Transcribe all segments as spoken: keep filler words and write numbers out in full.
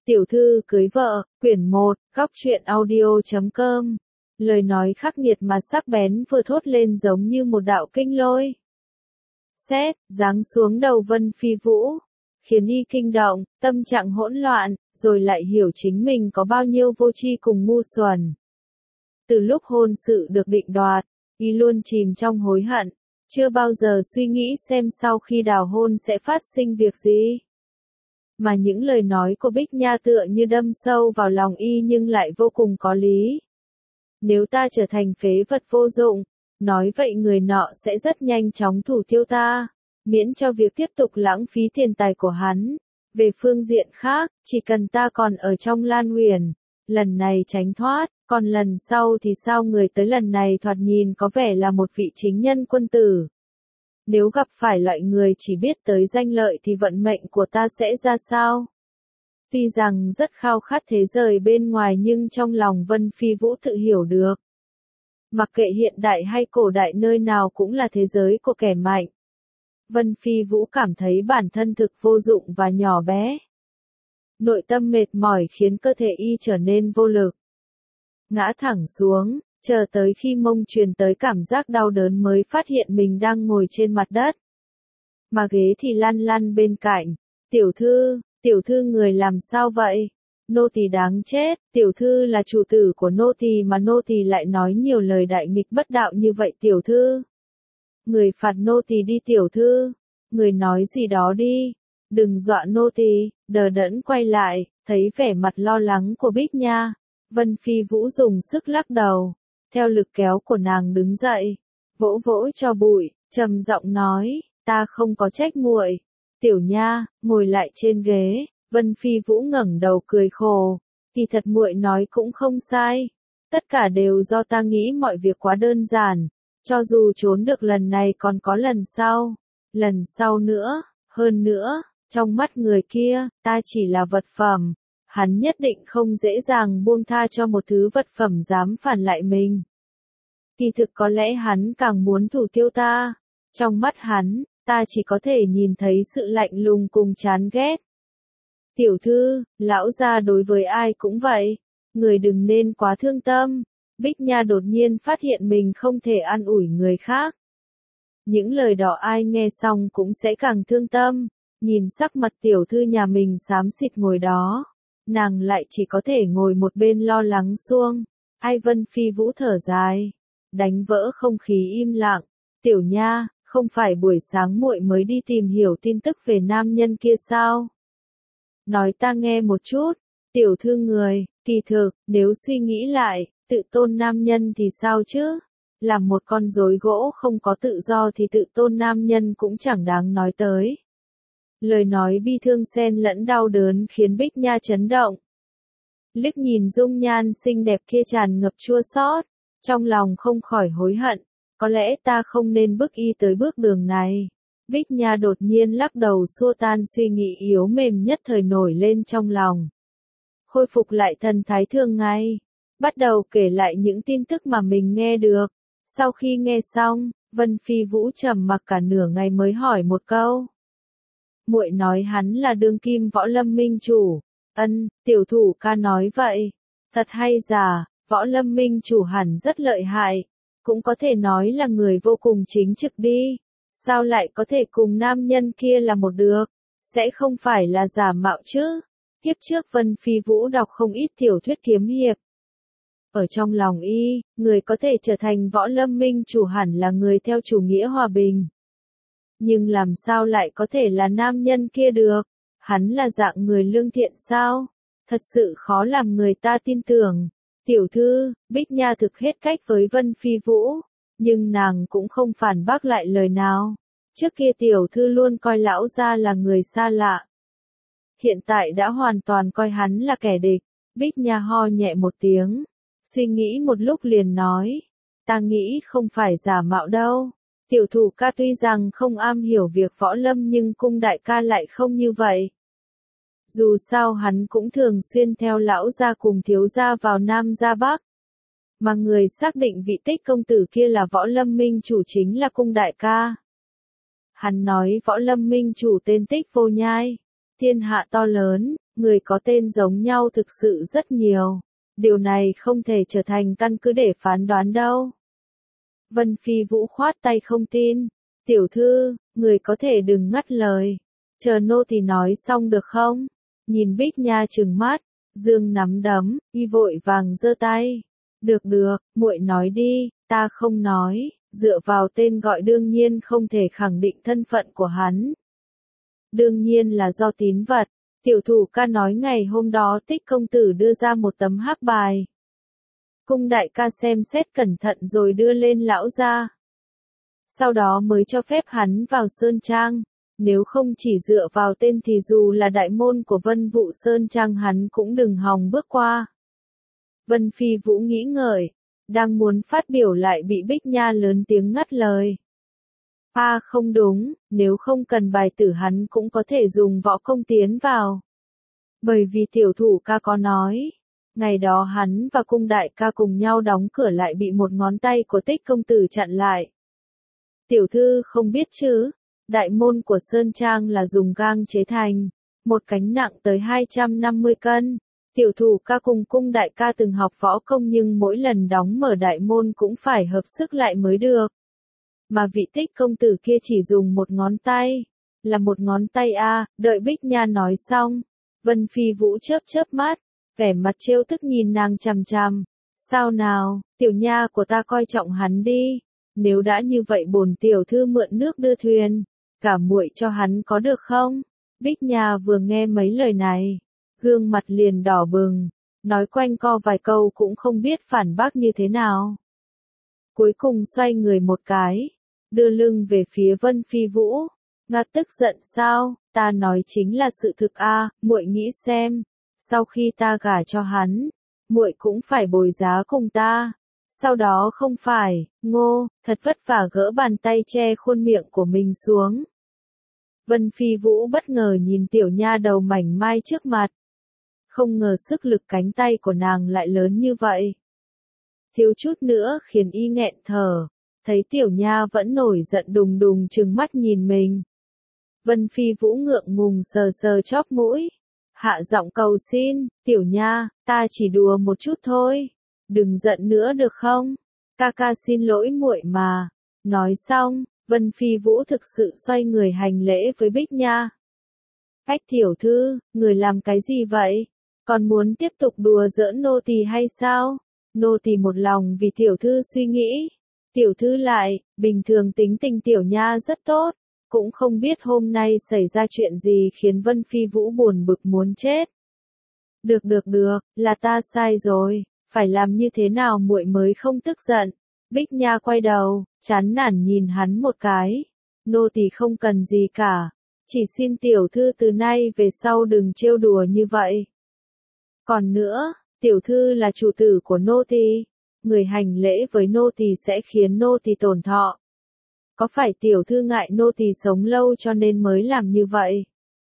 Tiểu thư cưới vợ, quyển một, góc truyện audio chấm com. Lời nói khắc nghiệt mà sắc bén vừa thốt lên giống như một đạo kinh lôi. Sét, giáng xuống đầu Vân Phi Vũ, khiến y kinh động, tâm trạng hỗn loạn, rồi lại hiểu chính mình có bao nhiêu vô tri cùng ngu xuẩn. Từ lúc hôn sự được định đoạt, y luôn chìm trong hối hận, chưa bao giờ suy nghĩ xem sau khi đào hôn sẽ phát sinh việc gì. Mà những lời nói của Bích Nha tựa như đâm sâu vào lòng y nhưng lại vô cùng có lý. Nếu ta trở thành phế vật vô dụng, nói vậy người nọ sẽ rất nhanh chóng thủ tiêu ta, miễn cho việc tiếp tục lãng phí tiền tài của hắn. Về phương diện khác, chỉ cần ta còn ở trong Lan Huyền, lần này tránh thoát, còn lần sau thì sao? Người tới lần này thoạt nhìn có vẻ là một vị chính nhân quân tử. Nếu gặp phải loại người chỉ biết tới danh lợi thì vận mệnh của ta sẽ ra sao? Tuy rằng rất khao khát thế giới bên ngoài nhưng trong lòng Vân Phi Vũ tự hiểu được. Mặc kệ hiện đại hay cổ đại nơi nào cũng là thế giới của kẻ mạnh. Vân Phi Vũ cảm thấy bản thân thực vô dụng và nhỏ bé. Nội tâm mệt mỏi khiến cơ thể y trở nên vô lực. Ngã thẳng xuống, chờ tới khi mông truyền tới cảm giác đau đớn mới phát hiện mình đang ngồi trên mặt đất. Mà ghế thì lăn lăn bên cạnh. Tiểu thư, tiểu thư người làm sao vậy? Nô tỳ đáng chết, tiểu thư là chủ tử của nô tỳ mà nô tỳ lại nói nhiều lời đại nghịch bất đạo như vậy tiểu thư. Người phạt nô tỳ đi tiểu thư, người nói gì đó đi, đừng dọa nô tỳ. Đờ đẫn quay lại, thấy vẻ mặt lo lắng của Bích Nha, Vân Phi Vũ dùng sức lắc đầu, theo lực kéo của nàng đứng dậy, vỗ vỗ cho bụi, trầm giọng nói, ta không có trách muội. Tiểu Nha, ngồi lại trên ghế. Vân Phi Vũ ngẩng đầu cười khổ, kỳ thật muội nói cũng không sai, tất cả đều do ta nghĩ mọi việc quá đơn giản, cho dù trốn được lần này còn có lần sau, lần sau nữa, hơn nữa, trong mắt người kia, ta chỉ là vật phẩm, hắn nhất định không dễ dàng buông tha cho một thứ vật phẩm dám phản lại mình. Kỳ thực có lẽ hắn càng muốn thủ tiêu ta, trong mắt hắn, ta chỉ có thể nhìn thấy sự lạnh lùng cùng chán ghét. Tiểu thư, lão gia đối với ai cũng vậy, người đừng nên quá thương tâm. Bích Nha đột nhiên phát hiện mình không thể an ủi người khác. Những lời đó ai nghe xong cũng sẽ càng thương tâm. Nhìn sắc mặt tiểu thư nhà mình xám xịt ngồi đó, nàng lại chỉ có thể ngồi một bên lo lắng suông. Ai? Vân Phi Vũ thở dài, đánh vỡ không khí im lặng. Tiểu Nha, không phải buổi sáng muội mới đi tìm hiểu tin tức về nam nhân kia sao? Nói ta nghe một chút. Tiểu thư người, kỳ thực, nếu suy nghĩ lại, tự tôn nam nhân thì sao chứ? Làm một con rối gỗ không có tự do thì tự tôn nam nhân cũng chẳng đáng nói tới. Lời nói bi thương xen lẫn đau đớn khiến Bích Nha chấn động. Liếc nhìn dung nhan xinh đẹp kia tràn ngập chua xót, trong lòng không khỏi hối hận, có lẽ ta không nên bước y tới bước đường này. Bích Nha đột nhiên lắc đầu xua tan suy nghĩ yếu mềm nhất thời nổi lên trong lòng. Khôi phục lại thần thái thường ngày, bắt đầu kể lại những tin tức mà mình nghe được. Sau khi nghe xong, Vân Phi Vũ trầm mặc cả nửa ngày mới hỏi một câu. Muội nói hắn là đương kim Võ Lâm Minh chủ. Ân, tiểu thủ ca nói vậy. Thật hay giả, Võ Lâm Minh chủ hẳn rất lợi hại, cũng có thể nói là người vô cùng chính trực đi. Sao lại có thể cùng nam nhân kia là một được? Sẽ không phải là giả mạo chứ? Kiếp trước Vân Phi Vũ đọc không ít tiểu thuyết kiếm hiệp. Ở trong lòng y, người có thể trở thành Võ Lâm Minh chủ hẳn là người theo chủ nghĩa hòa bình. Nhưng làm sao lại có thể là nam nhân kia được? Hắn là dạng người lương thiện sao? Thật sự khó làm người ta tin tưởng. Tiểu thư, Bích Nha thực hết cách với Vân Phi Vũ, nhưng nàng cũng không phản bác lại lời nào. Trước kia tiểu thư luôn coi lão gia là người xa lạ. Hiện tại đã hoàn toàn coi hắn là kẻ địch. Bích Nha ho nhẹ một tiếng, suy nghĩ một lúc liền nói, ta nghĩ không phải giả mạo đâu. Tiểu thủ ca tuy rằng không am hiểu việc võ lâm nhưng cung đại ca lại không như vậy. Dù sao hắn cũng thường xuyên theo lão gia cùng thiếu gia vào Nam ra Bắc. Mà người xác định vị Tích công tử kia là Võ Lâm Minh chủ chính là cung đại ca. Hắn nói Võ Lâm Minh chủ tên Tích Vô Nhai, thiên hạ to lớn, Người có tên giống nhau thực sự rất nhiều. Điều này không thể trở thành căn cứ để phán đoán đâu. Vân Phi Vũ khoát tay không tin. Tiểu thư, người có thể đừng ngắt lời. Chờ nô tỳ nói xong được không? Nhìn Bích Nha trừng mắt, dương nắm đấm, y vội vàng giơ tay. Được được, muội nói đi, ta không nói, dựa vào tên gọi đương nhiên không thể khẳng định thân phận của hắn. Đương nhiên là do tín vật, tiểu thủ ca nói ngày hôm đó Tích công tử đưa ra một tấm hắc bài. Cung đại ca xem xét cẩn thận rồi đưa lên lão gia. Sau đó mới cho phép hắn vào Sơn Trang. Nếu không chỉ dựa vào tên thì dù là đại môn của Vân Vũ Sơn Trang hắn cũng đừng hòng bước qua. Vân Phi Vũ nghĩ ngợi, đang muốn phát biểu lại bị Bích Nha lớn tiếng ngắt lời. A à, không đúng, nếu không cần bài tử hắn cũng có thể dùng võ công tiến vào. Bởi vì tiểu thủ ca có nói, ngày đó hắn và cung đại ca cùng nhau đóng cửa lại bị một ngón tay của Tích công tử chặn lại. Tiểu thư không biết chứ, đại môn của Sơn Trang là dùng gang chế thành, một cánh nặng tới hai trăm năm mươi cân. Tiểu thủ ca cùng cung đại ca từng học võ công nhưng mỗi lần đóng mở đại môn cũng phải hợp sức lại mới được. Mà vị Tích công tử kia chỉ dùng một ngón tay, là một ngón tay a. Đợi Bích Nha nói xong, Vân Phi Vũ chớp chớp mắt, vẻ mặt trêu tức nhìn nàng chằm chằm. Sao nào, tiểu nha của ta coi trọng hắn đi, nếu đã như vậy bổn tiểu thư mượn nước đưa thuyền, cả muội cho hắn có được không? Bích Nha vừa nghe mấy lời này, gương mặt liền đỏ bừng, nói quanh co vài câu cũng không biết phản bác như thế nào. Cuối cùng xoay người một cái, đưa lưng về phía Vân Phi Vũ, ngắt tức giận sao, ta nói chính là sự thực a, muội nghĩ xem, sau khi ta gả cho hắn, muội cũng phải bồi giá cùng ta. Sau đó không phải, ngô, thật vất vả gỡ bàn tay che khuôn miệng của mình xuống. Vân Phi Vũ bất ngờ nhìn tiểu nha đầu mảnh mai trước mặt. Không ngờ sức lực cánh tay của nàng lại lớn như vậy. Thiếu chút nữa khiến y nghẹn thở, thấy tiểu nha vẫn nổi giận đùng đùng trừng mắt nhìn mình. Vân Phi Vũ ngượng ngùng sờ sờ chóp mũi, hạ giọng cầu xin, tiểu nha, ta chỉ đùa một chút thôi, đừng giận nữa được không? Ca ca xin lỗi muội mà. Nói xong, Vân Phi Vũ thực sự xoay người hành lễ với Bích Nha. Khách tiểu thư, người làm cái gì vậy? Còn muốn tiếp tục đùa giỡn nô tỳ hay sao? Nô tỳ một lòng vì tiểu thư suy nghĩ. Tiểu thư lại, bình thường tính tình tiểu nha rất tốt, cũng không biết hôm nay xảy ra chuyện gì khiến Vân Phi Vũ buồn bực muốn chết. Được được được, là ta sai rồi, phải làm như thế nào muội mới không tức giận? Bích Nha quay đầu, chán nản nhìn hắn một cái. Nô tỳ không cần gì cả, chỉ xin tiểu thư từ nay về sau đừng trêu đùa như vậy. Còn nữa, tiểu thư là chủ tử của nô tỳ, người hành lễ với nô tỳ sẽ khiến nô tỳ tổn thọ. Có phải tiểu thư ngại nô tỳ sống lâu cho nên mới làm như vậy?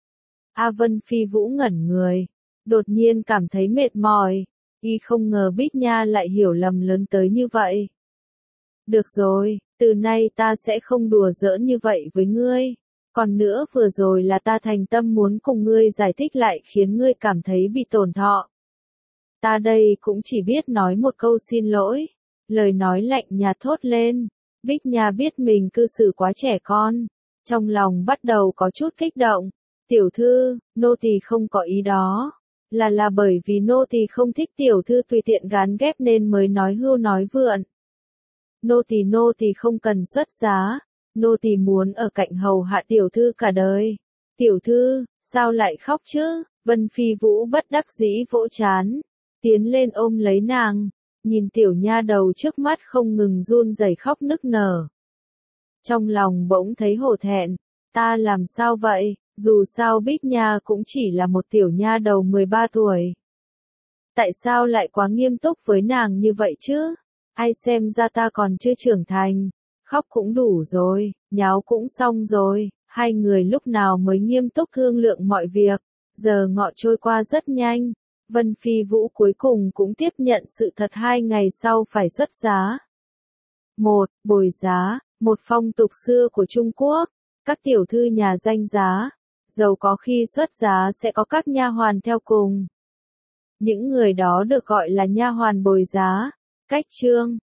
A Vân Phi Vũ ngẩn người, đột nhiên cảm thấy mệt mỏi, y không ngờ Bích Nha lại hiểu lầm lớn tới như vậy. Được rồi, từ nay ta sẽ không đùa giỡn như vậy với ngươi. Còn nữa vừa rồi là ta thành tâm muốn cùng ngươi giải thích lại khiến ngươi cảm thấy bị tổn thọ. Ta đây cũng chỉ biết nói một câu xin lỗi. Lời nói lạnh nhạt thốt lên. Bích Nha biết mình cư xử quá trẻ con. Trong lòng bắt đầu có chút kích động. Tiểu thư, nô tỳ không có ý đó. Là là bởi vì nô tỳ không thích tiểu thư tùy tiện gán ghép nên mới nói hưu nói vượn. Nô tỳ nô tỳ không cần xuất giá. Nô tỳ muốn ở cạnh hầu hạ tiểu thư cả đời. Tiểu thư, sao lại khóc chứ? Vân Phi Vũ bất đắc dĩ vỗ chán. Tiến lên ôm lấy nàng. Nhìn tiểu nha đầu trước mắt không ngừng run rẩy khóc nức nở. Trong lòng bỗng thấy hổ thẹn. Ta làm sao vậy? Dù sao Bích Nha cũng chỉ là một tiểu nha đầu mười ba tuổi. Tại sao lại quá nghiêm túc với nàng như vậy chứ? Ai xem ra ta còn chưa trưởng thành. Khóc cũng đủ rồi, nháo cũng xong rồi, hai người lúc nào mới nghiêm túc thương lượng mọi việc. Giờ ngọ trôi qua rất nhanh. Vân Phi Vũ cuối cùng cũng tiếp nhận sự thật hai ngày sau phải xuất giá. Một, bồi giá, một phong tục xưa của Trung Quốc. Các tiểu thư nhà danh giá, dầu có khi xuất giá sẽ có các nha hoàn theo cùng. Những người đó được gọi là nha hoàn bồi giá. Cách chương